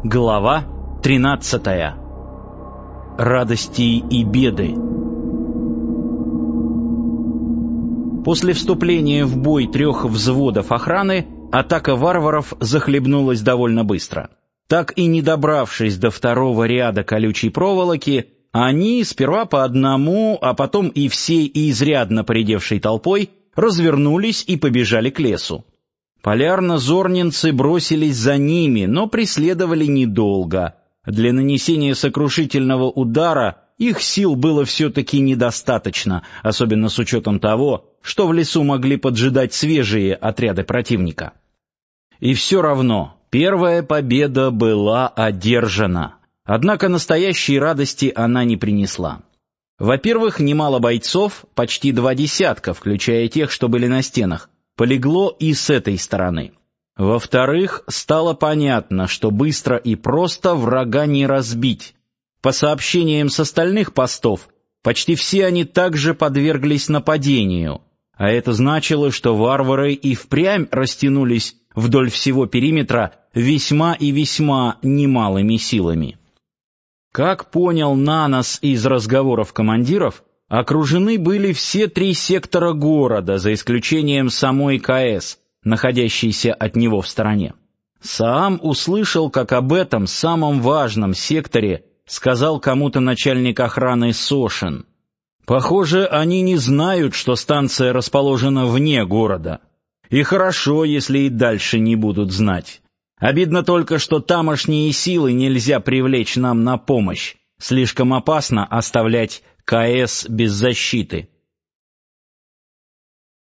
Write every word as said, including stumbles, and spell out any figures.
Глава тринадцатая. Радости и беды. После вступления в бой трех взводов охраны атака варваров захлебнулась довольно быстро. Так и не добравшись до второго ряда колючей проволоки, они сперва по одному, а потом и всей изрядно поредевшей толпой развернулись и побежали к лесу. Полярно-зорнинцы бросились за ними, но преследовали недолго. Для нанесения сокрушительного удара их сил было все-таки недостаточно, особенно с учетом того, что в лесу могли поджидать свежие отряды противника. И все равно первая победа была одержана. Однако настоящей радости она не принесла. Во-первых, немало бойцов, почти два десятка, включая тех, что были на стенах, полегло и с этой стороны. Во-вторых, стало понятно, что быстро и просто врага не разбить. По сообщениям с остальных постов, почти все они также подверглись нападению, а это значило, что варвары и впрямь растянулись вдоль всего периметра весьма и весьма немалыми силами. Как понял Нанос из разговоров командиров, окружены были все три сектора города, за исключением самой КС, находящейся от него в стороне. Саам услышал, как об этом самом важном секторе сказал кому-то начальник охраны Сошин. Похоже, они не знают, что станция расположена вне города. И хорошо, если и дальше не будут знать. Обидно только, что тамошние силы нельзя привлечь нам на помощь. Слишком опасно оставлять КС без защиты.